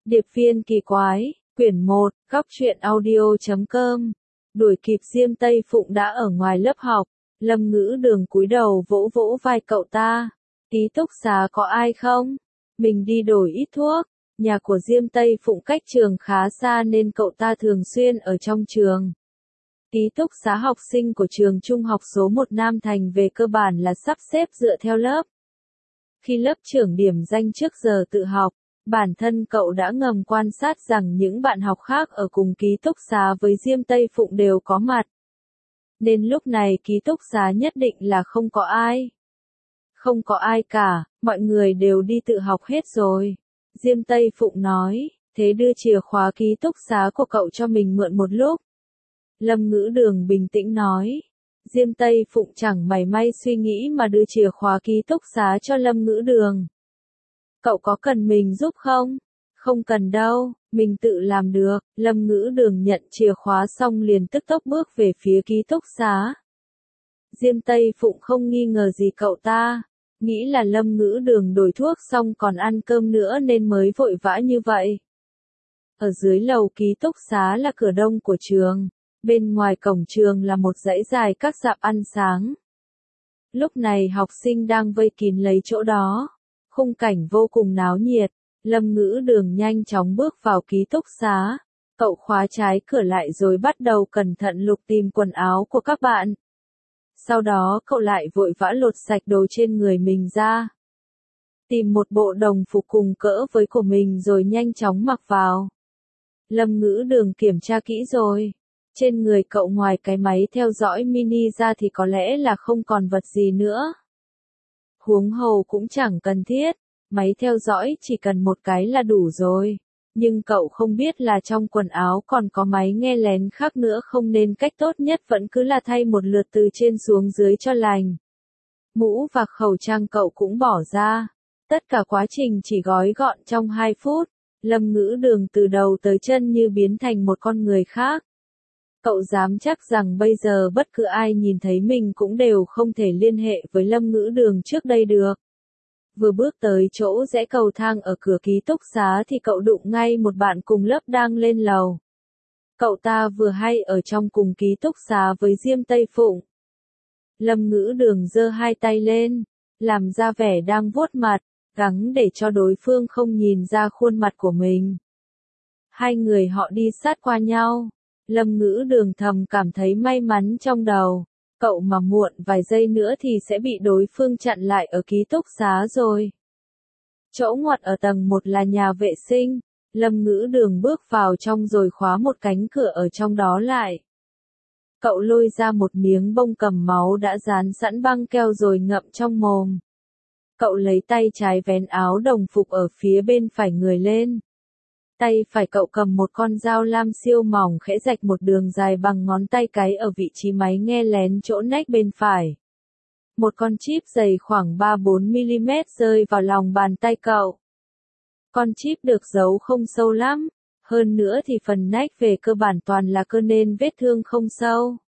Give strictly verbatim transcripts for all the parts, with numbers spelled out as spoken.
Điệp viên kỳ quái, quyển một, góc truyện audio.com. Đuổi kịp Diêm Tây Phụng đã ở ngoài lớp học, Lâm Ngữ Đường cúi đầu vỗ vỗ vai cậu ta. Ký túc xá có ai không? Mình đi đổi ít thuốc. Nhà của Diêm Tây Phụng cách trường khá xa nên cậu ta thường xuyên ở trong trường. Ký túc xá học sinh của trường trung học số một Nam Thành về cơ bản là sắp xếp dựa theo lớp. Khi lớp trưởng điểm danh trước giờ tự học, bản thân cậu đã ngầm quan sát rằng những bạn học khác ở cùng ký túc xá với Diêm Tây Phụng đều có mặt. Nên lúc này ký túc xá nhất định là không có ai. Không có ai cả, mọi người đều đi tự học hết rồi. Diêm Tây Phụng nói, thế đưa chìa khóa ký túc xá của cậu cho mình mượn một lúc. Lâm Ngữ Đường bình tĩnh nói. Diêm Tây Phụng chẳng mảy may suy nghĩ mà đưa chìa khóa ký túc xá cho Lâm Ngữ Đường. Cậu có cần mình giúp không? Không cần đâu, mình tự làm được. Lâm Ngữ Đường nhận chìa khóa xong liền tức tốc bước về phía ký túc xá. Diêm Tây Phụng không nghi ngờ gì cậu ta, nghĩ là Lâm Ngữ Đường đổi thuốc xong còn ăn cơm nữa nên mới vội vã như vậy. Ở dưới lầu ký túc xá là cửa đông của trường, bên ngoài cổng trường là một dãy dài các dạp ăn sáng. Lúc này học sinh đang vây kín lấy chỗ đó. Khung cảnh vô cùng náo nhiệt, Lâm Ngữ Đường nhanh chóng bước vào ký túc xá. Cậu khóa trái cửa lại rồi bắt đầu cẩn thận lục tìm quần áo của các bạn. Sau đó cậu lại vội vã lột sạch đồ trên người mình ra. Tìm một bộ đồng phục cùng cỡ với của mình rồi nhanh chóng mặc vào. Lâm Ngữ Đường kiểm tra kỹ rồi. Trên người cậu ngoài cái máy theo dõi mini ra thì có lẽ là không còn vật gì nữa. Huống hồ cũng chẳng cần thiết, máy theo dõi chỉ cần một cái là đủ rồi. Nhưng cậu không biết là trong quần áo còn có máy nghe lén khác nữa, không nên cách tốt nhất vẫn cứ là thay một lượt từ trên xuống dưới cho lành. Mũ và khẩu trang cậu cũng bỏ ra. Tất cả quá trình chỉ gói gọn trong hai phút. Lâm Ngữ Đường từ đầu tới chân như biến thành một con người khác. Cậu dám chắc rằng bây giờ bất cứ ai nhìn thấy mình cũng đều không thể liên hệ với Lâm Ngữ Đường trước đây được. Vừa bước tới chỗ rẽ cầu thang ở cửa ký túc xá thì cậu đụng ngay một bạn cùng lớp đang lên lầu. Cậu ta vừa hay ở trong cùng ký túc xá với Diêm Tây Phụng. Lâm Ngữ Đường giơ hai tay lên, làm ra vẻ đang vuốt mặt, gắng để cho đối phương không nhìn ra khuôn mặt của mình. Hai người họ đi sát qua nhau. Lâm Ngữ Đường thầm cảm thấy may mắn trong đầu, cậu mà muộn vài giây nữa thì sẽ bị đối phương chặn lại ở ký túc xá rồi. Chỗ ngoặt ở tầng một là nhà vệ sinh, Lâm Ngữ Đường bước vào trong rồi khóa một cánh cửa ở trong đó lại. Cậu lôi ra một miếng bông cầm máu đã dán sẵn băng keo rồi ngậm trong mồm. Cậu lấy tay trái vén áo đồng phục ở phía bên phải người lên. Tay phải cậu cầm một con dao lam siêu mỏng khẽ rạch một đường dài bằng ngón tay cái ở vị trí máy nghe lén chỗ nách bên phải. Một con chip dày khoảng ba bốn mi-li-mét rơi vào lòng bàn tay cậu. Con chip được giấu không sâu lắm, hơn nữa thì phần nách về cơ bản toàn là cơ nên vết thương không sâu.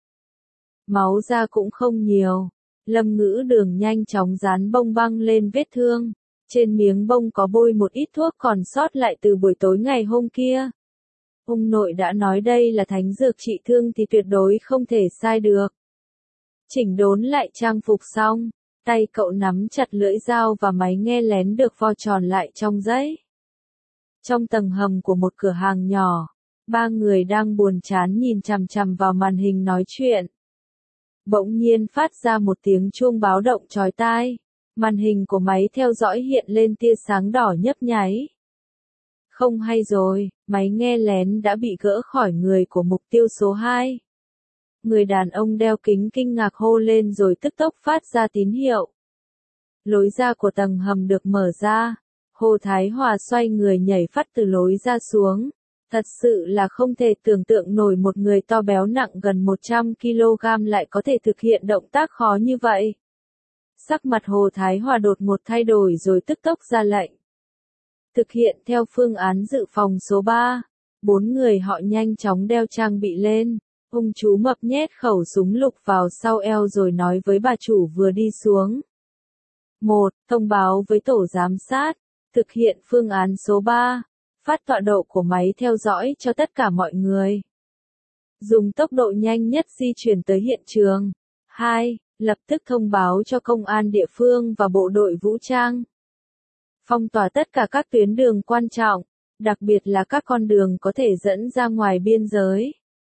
Máu ra cũng không nhiều. Lâm Ngữ Đường nhanh chóng dán bông băng lên vết thương. Trên miếng bông có bôi một ít thuốc còn sót lại từ buổi tối ngày hôm kia. Ông nội đã nói đây là thánh dược trị thương thì tuyệt đối không thể sai được. Chỉnh đốn lại trang phục xong, tay cậu nắm chặt lưỡi dao và máy nghe lén được vo tròn lại trong giấy. Trong tầng hầm của một cửa hàng nhỏ, ba người đang buồn chán nhìn chằm chằm vào màn hình nói chuyện. Bỗng nhiên phát ra một tiếng chuông báo động chói tai. Màn hình của máy theo dõi hiện lên tia sáng đỏ nhấp nháy. Không hay rồi, máy nghe lén đã bị gỡ khỏi người của mục tiêu số hai. Người đàn ông đeo kính kinh ngạc hô lên rồi tức tốc phát ra tín hiệu. Lối ra của tầng hầm được mở ra. Hồ Thái Hòa xoay người nhảy phắt từ lối ra xuống. Thật sự là không thể tưởng tượng nổi một người to béo nặng gần một trăm ki lô gam lại có thể thực hiện động tác khó như vậy. Sắc mặt Hồ Thái Hòa đột ngột thay đổi rồi tức tốc ra lệnh. Thực hiện theo phương án dự phòng số ba, bốn người họ nhanh chóng đeo trang bị lên. Ông chú mập nhét khẩu súng lục vào sau eo rồi nói với bà chủ vừa đi xuống. một. Thông báo với tổ giám sát. Thực hiện phương án số ba. phát tọa độ của máy theo dõi cho tất cả mọi người. Dùng tốc độ nhanh nhất di chuyển tới hiện trường. hai. Lập tức thông báo cho công an địa phương và bộ đội vũ trang. Phong tỏa tất cả các tuyến đường quan trọng, đặc biệt là các con đường có thể dẫn ra ngoài biên giới.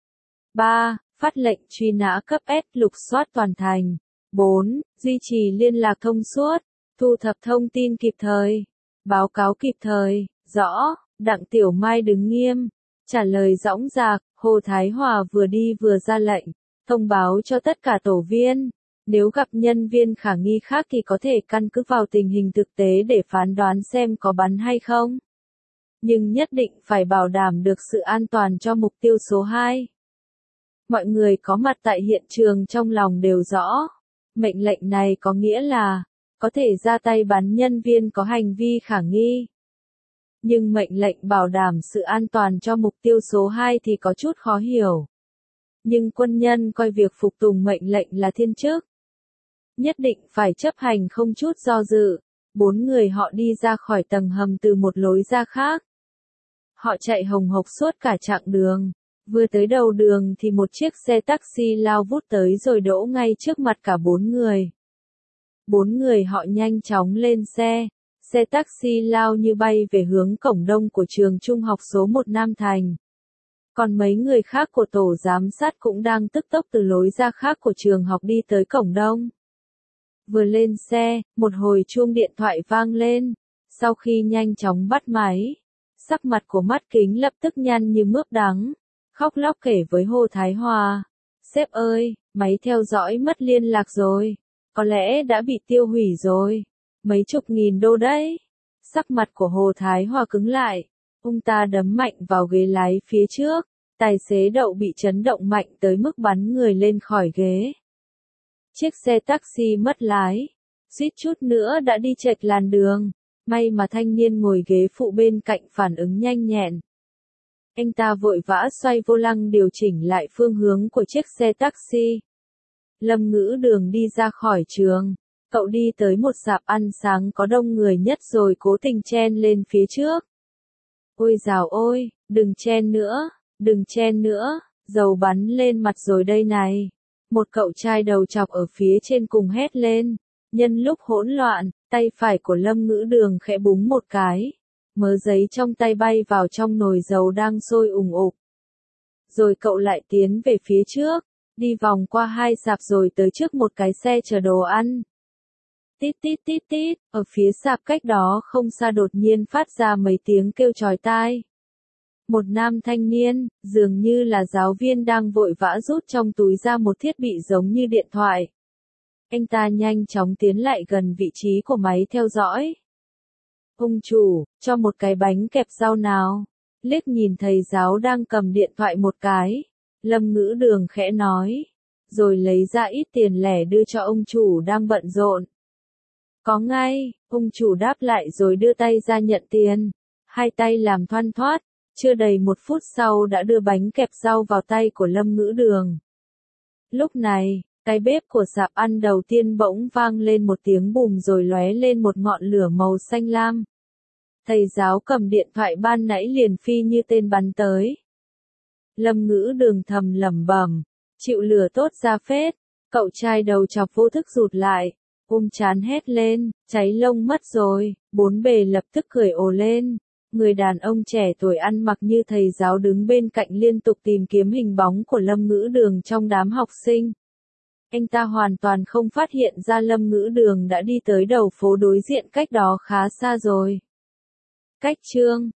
ba. Phát lệnh truy nã cấp S lục soát toàn thành. bốn. Duy trì liên lạc thông suốt, thu thập thông tin kịp thời, báo cáo kịp thời. Rõ. Đặng Tiểu Mai đứng nghiêm, trả lời dõng dạc. Hồ Thái Hòa vừa đi vừa ra lệnh, thông báo cho tất cả tổ viên. Nếu gặp nhân viên khả nghi khác thì có thể căn cứ vào tình hình thực tế để phán đoán xem có bắn hay không. Nhưng nhất định phải bảo đảm được sự an toàn cho mục tiêu số hai. Mọi người có mặt tại hiện trường trong lòng đều rõ. Mệnh lệnh này có nghĩa là, có thể ra tay bắn nhân viên có hành vi khả nghi. Nhưng mệnh lệnh bảo đảm sự an toàn cho mục tiêu số hai thì có chút khó hiểu. Nhưng quân nhân coi việc phục tùng mệnh lệnh là thiên chức. Nhất định phải chấp hành không chút do dự. Bốn người họ đi ra khỏi tầng hầm từ một lối ra khác. Họ chạy hồng hộc suốt cả chặng đường. Vừa tới đầu đường thì một chiếc xe taxi lao vút tới rồi đỗ ngay trước mặt cả bốn người. Bốn người họ nhanh chóng lên xe. Xe taxi lao như bay về hướng cổng đông của trường trung học số một Nam Thành. Còn mấy người khác của tổ giám sát cũng đang tức tốc từ lối ra khác của trường học đi tới cổng đông. Vừa lên xe, một hồi chuông điện thoại vang lên. Sau khi nhanh chóng bắt máy, sắc mặt của Mắt Kính lập tức nhăn như mướp đắng. Khóc lóc kể với Hồ Thái Hòa. Sếp ơi, máy theo dõi mất liên lạc rồi. Có lẽ đã bị tiêu hủy rồi. Mấy chục nghìn đô đấy. Sắc mặt của Hồ Thái Hòa cứng lại. Ông ta đấm mạnh vào ghế lái phía trước. Tài xế Đậu bị chấn động mạnh tới mức bắn người lên khỏi ghế. Chiếc xe taxi mất lái. Suýt chút nữa đã đi chệch làn đường. May mà thanh niên ngồi ghế phụ bên cạnh phản ứng nhanh nhẹn. Anh ta vội vã xoay vô lăng điều chỉnh lại phương hướng của chiếc xe taxi. Lâm Ngữ Đường đi ra khỏi trường. Cậu đi tới một sạp ăn sáng có đông người nhất rồi cố tình chen lên phía trước. Ôi dào ôi, đừng chen nữa, đừng chen nữa, dầu bắn lên mặt rồi đây này. Một cậu trai đầu chọc ở phía trên cùng hét lên. Nhân lúc hỗn loạn, tay phải của Lâm Ngữ Đường khẽ búng một cái. Mớ giấy trong tay bay vào trong nồi dầu đang sôi ùng ục. Rồi cậu lại tiến về phía trước, đi vòng qua hai sạp rồi tới trước một cái xe chở đồ ăn. Tít tít tít tít, ở phía sạp cách đó không xa đột nhiên phát ra mấy tiếng kêu chói tai. Một nam thanh niên, dường như là giáo viên đang vội vã rút trong túi ra một thiết bị giống như điện thoại. Anh ta nhanh chóng tiến lại gần vị trí của máy theo dõi. Ông chủ, cho một cái bánh kẹp rau nào. Liếc nhìn thầy giáo đang cầm điện thoại một cái. Lâm Ngữ Đường khẽ nói. Rồi lấy ra ít tiền lẻ đưa cho ông chủ đang bận rộn. Có ngay, ông chủ đáp lại rồi đưa tay ra nhận tiền. Hai tay làm thoăn thoắt, chưa đầy một phút sau đã đưa bánh kẹp rau vào tay của Lâm Ngữ Đường. Lúc này, cái bếp của sạp ăn đầu tiên bỗng vang lên một tiếng bùm rồi lóe lên một ngọn lửa màu xanh lam. Thầy giáo cầm điện thoại ban nãy liền phi như tên bắn tới. Lâm Ngữ Đường thầm lẩm bẩm, chịu lửa tốt ra phết. Cậu trai đầu chọc vô thức rụt lại, ôm chán hét lên, cháy lông mất rồi. Bốn bề lập tức cười ồ lên. Người đàn ông trẻ tuổi ăn mặc như thầy giáo đứng bên cạnh liên tục tìm kiếm hình bóng của Lâm Ngữ Đường trong đám học sinh. Anh ta hoàn toàn không phát hiện ra Lâm Ngữ Đường đã đi tới đầu phố đối diện cách đó khá xa rồi. Cách chương